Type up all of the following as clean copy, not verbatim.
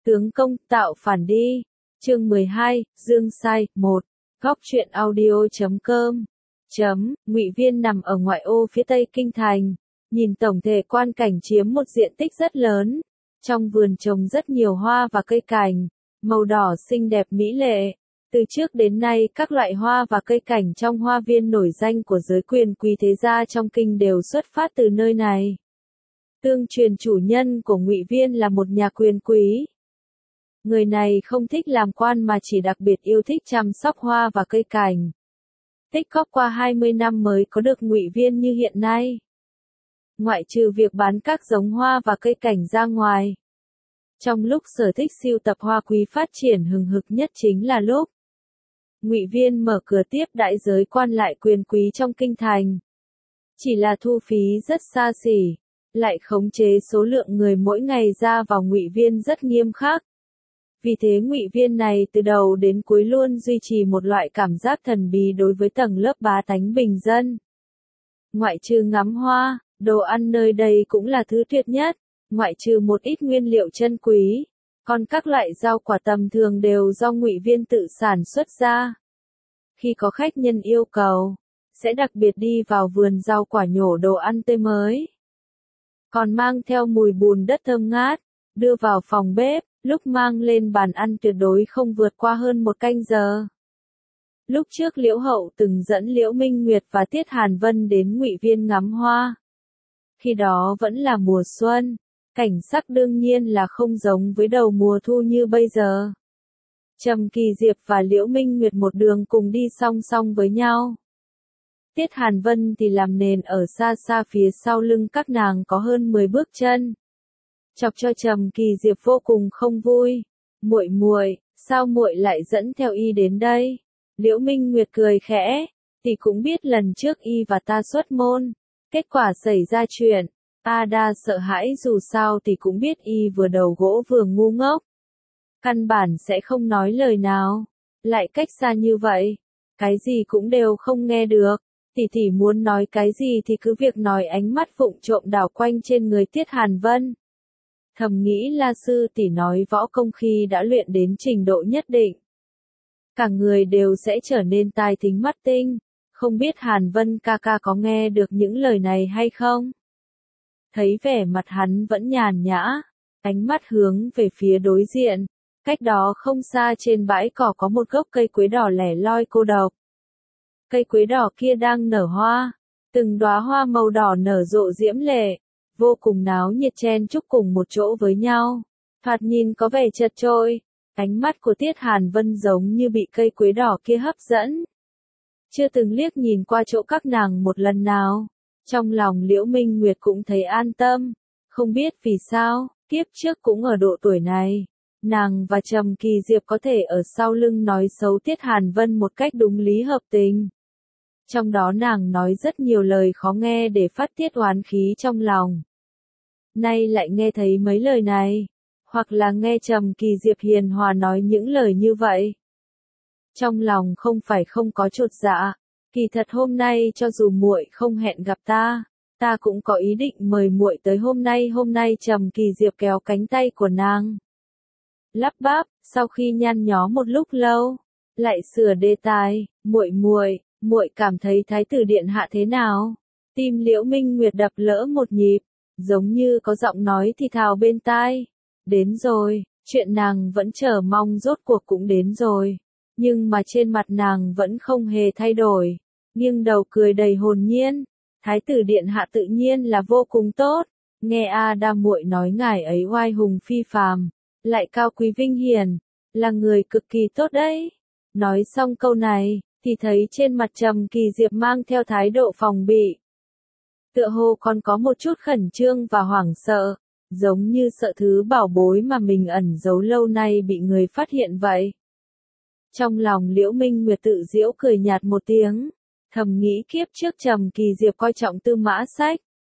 Tướng công tạo phản đi. Chương 12, Dương Sai, 1. Góc truyện audio.com. Ngụy Viên nằm ở ngoại ô phía tây kinh thành, nhìn tổng thể quan cảnh chiếm một diện tích rất lớn. Trong vườn trồng rất nhiều hoa và cây cảnh, màu đỏ xinh đẹp mỹ lệ. Từ trước đến nay các loại hoa và cây cảnh trong hoa viên nổi danh của giới quyền quý thế gia trong kinh đều xuất phát từ nơi này. Tương truyền chủ nhân của Ngụy Viên là một nhà quyền quý. Người này không thích làm quan mà chỉ đặc biệt yêu thích chăm sóc hoa và cây cảnh. Tích góp qua 20 năm mới có được Ngụy Viên như hiện nay. Ngoại trừ việc bán các giống hoa và cây cảnh ra ngoài. Trong lúc sở thích sưu tập hoa quý phát triển hừng hực nhất chính là lúc Ngụy Viên mở cửa tiếp đãi giới quan lại quyền quý trong kinh thành. Chỉ là thu phí rất xa xỉ, lại khống chế số lượng người mỗi ngày ra vào Ngụy Viên rất nghiêm khắc. Vì thế Ngụy Viên này từ đầu đến cuối luôn duy trì một loại cảm giác thần bí đối với tầng lớp bá tánh bình dân. Ngoại trừ ngắm hoa, đồ ăn nơi đây cũng là thứ tuyệt nhất, ngoại trừ một ít nguyên liệu chân quý, còn các loại rau quả tầm thường đều do Ngụy Viên tự sản xuất ra. Khi có khách nhân yêu cầu, sẽ đặc biệt đi vào vườn rau quả nhổ đồ ăn tươi mới. Còn mang theo mùi bùn đất thơm ngát, đưa vào phòng bếp, lúc mang lên bàn ăn tuyệt đối không vượt qua hơn 1 canh giờ. Lúc trước Liễu Hậu từng dẫn Liễu Minh Nguyệt và Tiết Hàn Vân đến Ngụy Viên ngắm hoa. Khi đó vẫn là mùa xuân, cảnh sắc đương nhiên là không giống với đầu mùa thu như bây giờ. Trầm Kỳ Diệp và Liễu Minh Nguyệt một đường cùng đi song song với nhau. Tiết Hàn Vân thì làm nền ở xa xa phía sau lưng các nàng có hơn 10 bước chân. Chọc cho Trầm Kỳ Diệp vô cùng không vui. Muội muội, sao muội lại dẫn theo y đến đây? Liễu Minh Nguyệt cười khẽ, thì cũng biết lần trước y và ta xuất môn, kết quả xảy ra chuyện. Đa sợ hãi dù sao thì cũng biết y vừa đầu gỗ vừa ngu ngốc. Căn bản sẽ không nói lời nào, lại cách xa như vậy, cái gì cũng đều không nghe được. Tỷ muốn nói cái gì thì cứ việc nói, ánh mắt vụng trộm đảo quanh trên người Tiết Hàn Vân. Thầm nghĩ La sư tỷ nói võ công khi đã luyện đến trình độ nhất định, cả người đều sẽ trở nên tai thính mắt tinh, không biết Hàn Vân ca ca có nghe được những lời này hay không? Thấy vẻ mặt hắn vẫn nhàn nhã, ánh mắt hướng về phía đối diện, cách đó không xa trên bãi cỏ có một gốc cây quế đỏ lẻ loi cô độc. Cây quế đỏ kia đang nở hoa, từng đóa hoa màu đỏ nở rộ diễm lệ, vô cùng náo nhiệt chen chúc cùng một chỗ với nhau, thoạt nhìn có vẻ chật chội. Ánh mắt của Tiết Hàn Vân giống như bị cây quế đỏ kia hấp dẫn, chưa từng liếc nhìn qua chỗ các nàng một lần nào. Trong lòng Liễu Minh Nguyệt cũng thấy an tâm, không biết vì sao, kiếp trước cũng ở độ tuổi này, nàng và Trầm Kỳ Diệp có thể ở sau lưng nói xấu Tiết Hàn Vân một cách đúng lý hợp tình. Trong đó nàng nói rất nhiều lời khó nghe để phát tiết oán khí trong lòng. Nay lại nghe thấy mấy lời này, hoặc là nghe Trầm Kỳ Diệp hiền hòa nói những lời như vậy. Trong lòng không phải không có chột dạ, kỳ thật hôm nay cho dù muội không hẹn gặp ta cũng có ý định mời muội tới hôm nay. Trầm Kỳ Diệp kéo cánh tay của nàng, lắp bắp, sau khi nhăn nhó một lúc lâu, lại sửa đề tài, muội cảm thấy Thái tử điện hạ thế nào? Tim Liễu Minh Nguyệt đập lỡ một nhịp, giống như có giọng nói thì thào bên tai. Đến rồi, chuyện nàng vẫn chờ mong rốt cuộc cũng đến rồi. Nhưng mà trên mặt nàng vẫn không hề thay đổi, nghiêng đầu cười đầy hồn nhiên. Thái tử điện hạ tự nhiên là vô cùng tốt, nghe Đa muội nói ngài ấy oai hùng phi phàm, lại cao quý vinh hiển, là người cực kỳ tốt đấy. Nói xong câu này, thì thấy trên mặt Trầm Kỳ Diệp mang theo thái độ phòng bị. Tựa hồ còn có một chút khẩn trương và hoảng sợ, giống như sợ thứ bảo bối mà mình ẩn giấu lâu nay bị người phát hiện vậy. Trong lòng Liễu Minh Nguyệt tự giễu cười nhạt một tiếng, thầm nghĩ kiếp trước Trầm Kỳ Diệp coi trọng Tư Mã Sách.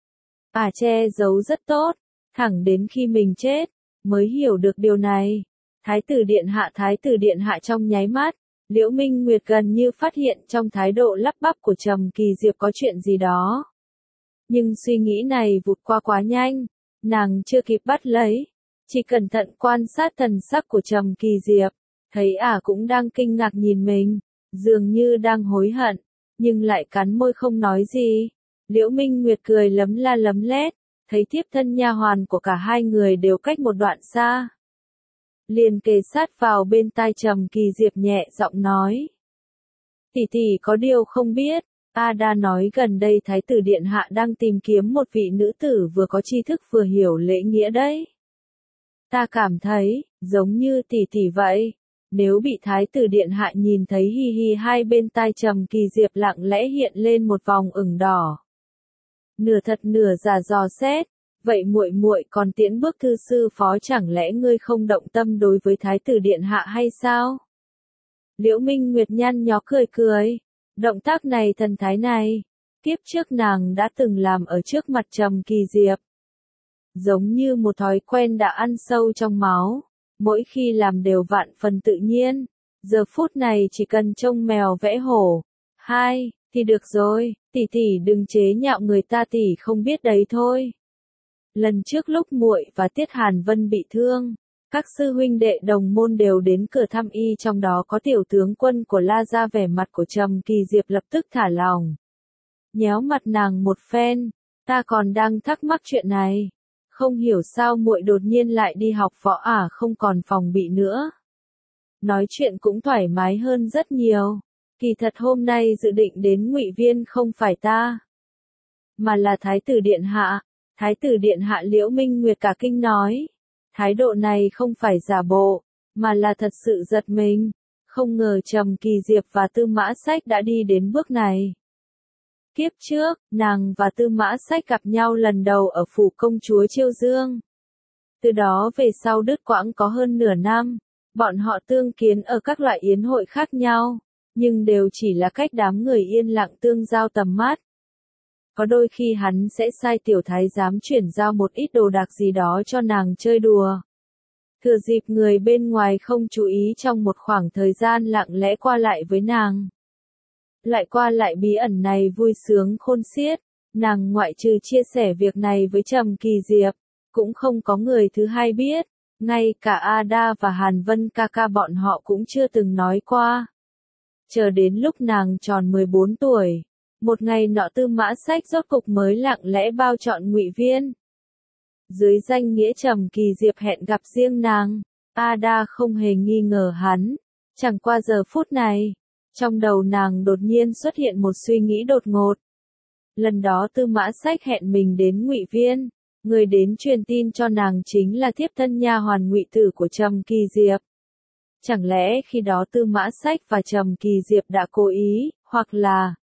Che giấu rất tốt, thẳng đến khi mình chết, mới hiểu được điều này. Thái tử điện hạ trong nháy mắt, Liễu Minh Nguyệt gần như phát hiện trong thái độ lắp bắp của Trầm Kỳ Diệp có chuyện gì đó. Nhưng suy nghĩ này vụt qua quá nhanh, nàng chưa kịp bắt lấy, Chỉ cẩn thận quan sát thần sắc của Trầm Kỳ Diệp, thấy ả cũng đang kinh ngạc nhìn mình, dường như đang hối hận, nhưng lại cắn môi không nói gì. Liễu Minh Nguyệt cười lấm la lấm lét, thấy tiếp thân nha hoàn của cả hai người đều cách một đoạn xa. Liền kề sát vào bên tai Trầm Kỳ Diệp nhẹ giọng nói. Tỷ tỷ có điều không biết, Ada nói gần đây Thái tử Điện Hạ đang tìm kiếm một vị nữ tử vừa có tri thức vừa hiểu lễ nghĩa đấy. Ta cảm thấy, giống như tỷ tỷ vậy, nếu bị Thái tử Điện Hạ nhìn thấy hi hi hai bên tai Trầm Kỳ Diệp lặng lẽ hiện lên một vòng ửng đỏ. Nửa thật nửa giả dò xét, vậy muội muội còn tiễn bước thư sư phó chẳng lẽ ngươi không động tâm đối với Thái tử Điện Hạ hay sao? Liễu Minh Nguyệt nhăn nhó cười cười, động tác này thần thái này, kiếp trước nàng đã từng làm ở trước mặt Trầm Kỳ Diệp. Giống như một thói quen đã ăn sâu trong máu, mỗi khi làm đều vạn phần tự nhiên, giờ phút này chỉ cần trông mèo vẽ hổ, hai, thì được rồi, tỷ tỷ đừng chế nhạo người ta, tỷ không biết đấy thôi. Lần trước lúc muội và Tiết Hàn Vân bị thương, các sư huynh đệ đồng môn đều đến cửa thăm y, trong đó có tiểu tướng quân của La Gia. Vẻ mặt của Trầm Kỳ Diệp lập tức thả lỏng, nhéo mặt nàng một phen, ta còn đang thắc mắc chuyện này, không hiểu sao muội đột nhiên lại đi học võ không còn phòng bị nữa. Nói chuyện cũng thoải mái hơn rất nhiều, kỳ thật hôm nay dự định đến Ngụy Viên không phải ta, mà là Thái tử Điện Hạ. Thái tử Điện Hạ, Liễu Minh Nguyệt cả kinh nói. Thái độ này không phải giả bộ, mà là thật sự giật mình, không ngờ Trầm Kỳ Diệp và Tư Mã Sách đã đi đến bước này. Kiếp trước, nàng và Tư Mã Sách gặp nhau lần đầu ở phủ công chúa Chiêu Dương. Từ đó về sau đứt quãng có hơn nửa năm, bọn họ tương kiến ở các loại yến hội khác nhau, nhưng đều chỉ là cách đám người yên lặng tương giao tầm mắt. Có đôi khi hắn sẽ sai tiểu thái giám chuyển giao một ít đồ đạc gì đó cho nàng chơi đùa. Thừa dịp người bên ngoài không chú ý, trong một khoảng thời gian lặng lẽ qua lại với nàng. Lại qua lại bí ẩn này vui sướng khôn xiết, nàng ngoại trừ chia sẻ việc này với Trầm Kỳ Diệp, cũng không có người thứ hai biết, ngay cả Ada và Hàn Vân ca ca bọn họ cũng chưa từng nói qua. Chờ đến lúc nàng tròn 14 tuổi. Một ngày nọ Tư Mã Sách rốt cục mới lặng lẽ bao trọn Ngụy Viên. Dưới danh nghĩa Trầm Kỳ Diệp hẹn gặp riêng nàng, Ada không hề nghi ngờ hắn. Chẳng qua giờ phút này, trong đầu nàng đột nhiên xuất hiện một suy nghĩ đột ngột. Lần đó Tư Mã Sách hẹn mình đến Ngụy Viên, người đến truyền tin cho nàng chính là thiếp thân nha hoàn Ngụy Tử của Trầm Kỳ Diệp. Chẳng lẽ khi đó Tư Mã Sách và Trầm Kỳ Diệp đã cố ý, hoặc là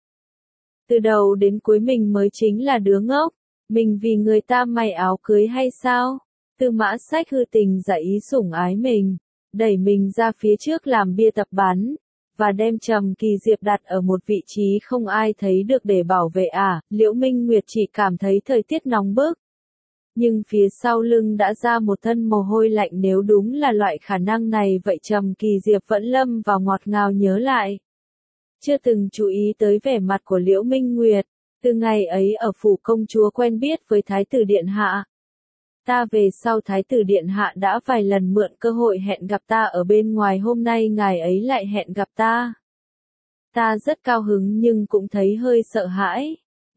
từ đầu đến cuối mình mới chính là đứa ngốc, mình vì người ta may áo cưới hay sao? Tư Mã Sách hư tình giả ý sủng ái mình, đẩy mình ra phía trước làm bia tập bắn, và đem Trầm Kỳ Diệp đặt ở một vị trí không ai thấy được để bảo vệ Liễu Minh Nguyệt chỉ cảm thấy thời tiết nóng bức. Nhưng phía sau lưng đã ra một thân mồ hôi lạnh, nếu đúng là loại khả năng này vậy Trầm Kỳ Diệp vẫn lâm vào ngọt ngào nhớ lại. Chưa từng chú ý tới vẻ mặt của Liễu Minh Nguyệt, từ ngày ấy ở phủ công chúa quen biết với Thái tử Điện Hạ. Ta về sau Thái tử Điện Hạ đã vài lần mượn cơ hội hẹn gặp ta ở bên ngoài, hôm nay ngài ấy lại hẹn gặp ta. Ta rất cao hứng nhưng cũng thấy hơi sợ hãi.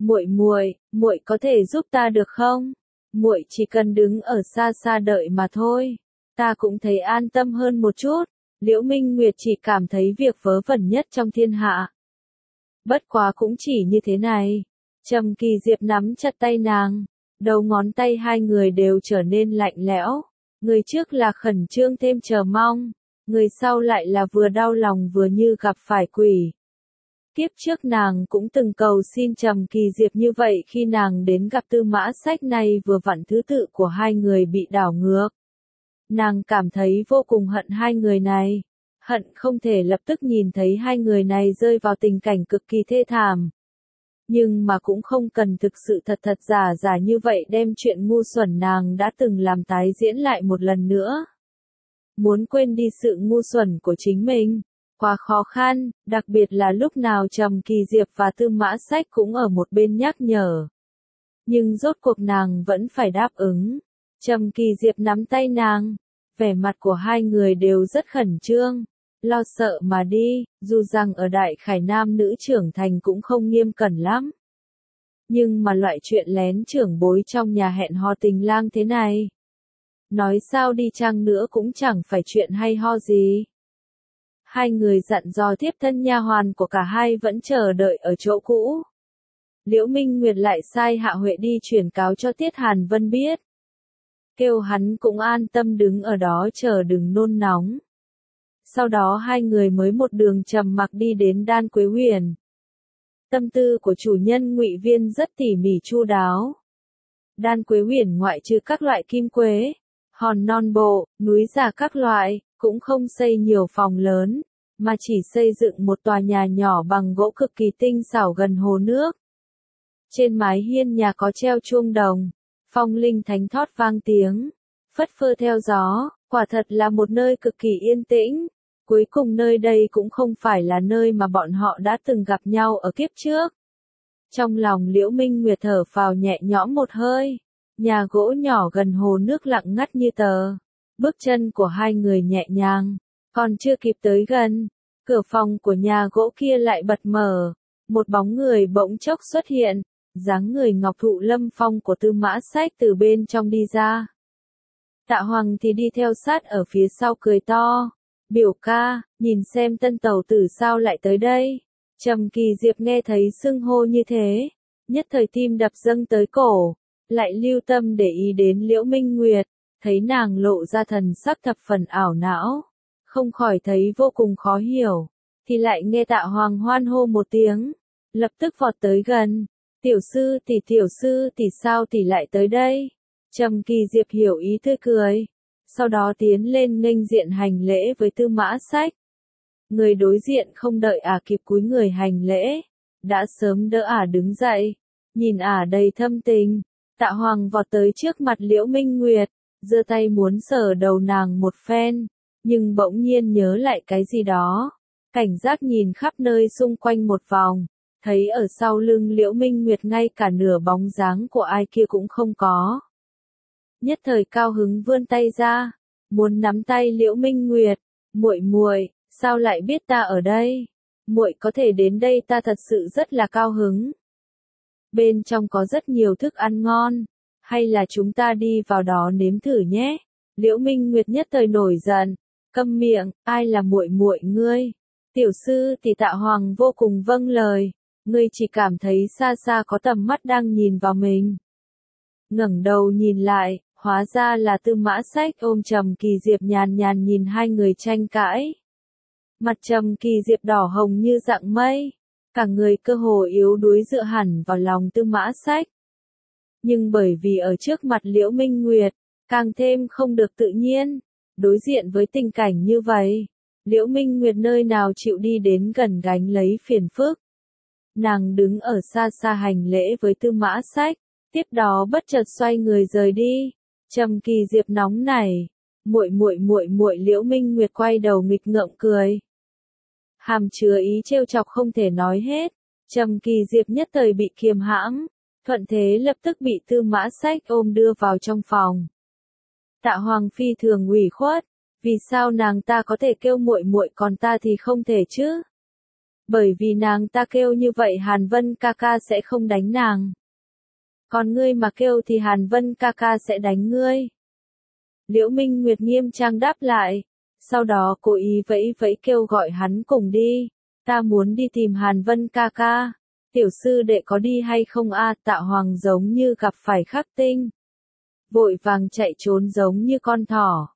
Muội có thể giúp ta được không? Muội chỉ cần đứng ở xa xa đợi mà thôi. Ta cũng thấy an tâm hơn một chút. Liễu Minh Nguyệt chỉ cảm thấy việc vớ vẩn nhất trong thiên hạ. Bất quá cũng chỉ như thế này. Trầm Kỳ Diệp nắm chặt tay nàng, đầu ngón tay hai người đều trở nên lạnh lẽo. Người trước là khẩn trương thêm chờ mong, người sau lại là vừa đau lòng vừa như gặp phải quỷ. Kiếp trước nàng cũng từng cầu xin Trầm Kỳ Diệp như vậy khi nàng đến gặp Tư Mã Sách, này vừa vặn thứ tự của hai người bị đảo ngược. Nàng cảm thấy vô cùng hận hai người này, hận không thể lập tức nhìn thấy hai người này rơi vào tình cảnh cực kỳ thê thảm. Nhưng mà cũng không cần thực sự thật giả như vậy đem chuyện ngu xuẩn nàng đã từng làm tái diễn lại một lần nữa. Muốn quên đi sự ngu xuẩn của chính mình, quá khó khăn, đặc biệt là lúc nào Trầm Kỳ Diệp và Tư Mã Sách cũng ở một bên nhắc nhở. Nhưng rốt cuộc nàng vẫn phải đáp ứng. Trầm Kỳ Diệp nắm tay nàng, vẻ mặt của hai người đều rất khẩn trương, lo sợ mà đi, dù rằng ở Đại Khải Nam nữ trưởng thành cũng không nghiêm cẩn lắm. Nhưng mà loại chuyện lén trưởng bối trong nhà hẹn hò tình lang thế này, nói sao đi chăng nữa cũng chẳng phải chuyện hay ho gì. Hai người dặn dò tiếp thân nha hoàn của cả hai vẫn chờ đợi ở chỗ cũ. Liễu Minh Nguyệt lại sai Hạ Huệ đi truyền cáo cho Tiết Hàn Vân biết. Kêu hắn cũng an tâm đứng ở đó chờ đừng nôn nóng. Sau đó hai người mới một đường trầm mặc đi đến Đan Quế Huyền. Tâm tư của chủ nhân Ngụy Viên rất tỉ mỉ chu đáo. Đan Quế Huyền ngoại trừ các loại kim quế, hòn non bộ, núi giả các loại, cũng không xây nhiều phòng lớn, mà chỉ xây dựng một tòa nhà nhỏ bằng gỗ cực kỳ tinh xảo gần hồ nước. Trên mái hiên nhà có treo chuông đồng, phong linh thánh thót vang tiếng, phất phơ theo gió, quả thật là một nơi cực kỳ yên tĩnh. Cuối cùng nơi đây cũng không phải là nơi mà bọn họ đã từng gặp nhau ở kiếp trước. Trong lòng Liễu Minh Nguyệt thở phào nhẹ nhõm một hơi, nhà gỗ nhỏ gần hồ nước lặng ngắt như tờ. Bước chân của hai người nhẹ nhàng, còn chưa kịp tới gần, cửa phòng của nhà gỗ kia lại bật mở, một bóng người bỗng chốc xuất hiện, dáng người ngọc thụ lâm phong của Tư Mã Sách từ bên trong đi ra. Tạ Hoàng thì đi theo sát ở phía sau cười to, biểu ca, nhìn xem tân tẩu tử sao lại tới đây. Trầm Kỳ Diệp nghe thấy xưng hô như thế, nhất thời tim đập dâng tới cổ, lại lưu tâm để ý đến Liễu Minh Nguyệt, thấy nàng lộ ra thần sắc thập phần ảo não, không khỏi thấy vô cùng khó hiểu, thì lại nghe Tạ Hoàng hoan hô một tiếng, lập tức vọt tới gần, tiểu sư tỷ sao tỷ lại tới đây. Trầm Kỳ Diệp hiểu ý tươi cười, sau đó tiến lên nghênh diện hành lễ với Tư Mã Sách. Người đối diện không đợi kịp cúi người hành lễ, đã sớm đỡ đứng dậy, nhìn đầy thâm tình, Tạ Hoàng vọt tới trước mặt Liễu Minh Nguyệt, giơ tay muốn sờ đầu nàng một phen, nhưng bỗng nhiên nhớ lại cái gì đó, cảnh giác nhìn khắp nơi xung quanh một vòng, thấy ở sau lưng Liễu Minh Nguyệt ngay cả nửa bóng dáng của ai kia cũng không có. Nhất thời cao hứng vươn tay ra, muốn nắm tay Liễu Minh Nguyệt, muội, sao lại biết ta ở đây? Muội có thể đến đây ta thật sự rất là cao hứng. Bên trong có rất nhiều thức ăn ngon, hay là chúng ta đi vào đó nếm thử nhé? Liễu Minh Nguyệt nhất thời nổi giận, câm miệng, ai là muội ngươi? Tiểu sư tỷ Tạ Hoàng vô cùng vâng lời, ngươi chỉ cảm thấy xa xa có tầm mắt đang nhìn vào mình. Ngẩng đầu nhìn lại, hóa ra là Tư Mã Sách ôm Trầm Kỳ Diệp nhàn nhàn nhìn hai người tranh cãi. Mặt Trầm Kỳ Diệp đỏ hồng như dạng mây, cả người cơ hồ yếu đuối dựa hẳn vào lòng Tư Mã Sách. Nhưng bởi vì ở trước mặt Liễu Minh Nguyệt, càng thêm không được tự nhiên, đối diện với tình cảnh như vậy, Liễu Minh Nguyệt nơi nào chịu đi đến gần gánh lấy phiền phức. Nàng đứng ở xa xa hành lễ với Tư Mã Sách, tiếp đó bất chợt xoay người rời đi. Trầm Kỳ Diệp nóng nảy, muội Liễu Minh Nguyệt quay đầu nghịch ngợm cười. Hàm chứa ý trêu chọc không thể nói hết, Trầm Kỳ Diệp nhất thời bị kiềm hãm, thuận thế lập tức bị Tư Mã Sách ôm đưa vào trong phòng. Tạ Hoàng phi thường ủy khuất, vì sao nàng ta có thể kêu muội còn ta thì không thể chứ? Bởi vì nàng ta kêu như vậy Hàn Vân ca ca sẽ không đánh nàng. Còn ngươi mà kêu thì Hàn Vân ca ca sẽ đánh ngươi. Liễu Minh Nguyệt nghiêm trang đáp lại, sau đó cố ý vẫy vẫy kêu gọi hắn cùng đi, ta muốn đi tìm Hàn Vân ca ca, tiểu sư đệ có đi hay không Tạ Hoàng giống như gặp phải khắc tinh. Vội vàng chạy trốn giống như con thỏ.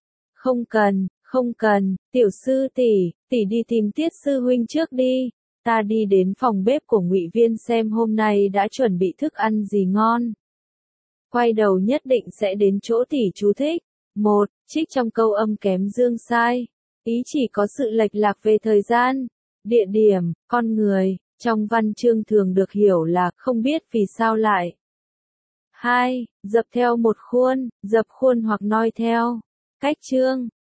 Không cần, tiểu sư tỷ đi tìm Tiết sư huynh trước đi, ta đi đến phòng bếp của Ngụy Viên xem hôm nay đã chuẩn bị thức ăn gì ngon. Quay đầu nhất định sẽ đến chỗ tỷ chú thích. Một, trích trong câu âm kém dương sai, ý chỉ có sự lệch lạc về thời gian, địa điểm, con người, trong văn chương thường được hiểu là không biết vì sao lại. 2. Dập theo một khuôn, dập khuôn hoặc noi theo. Cách chương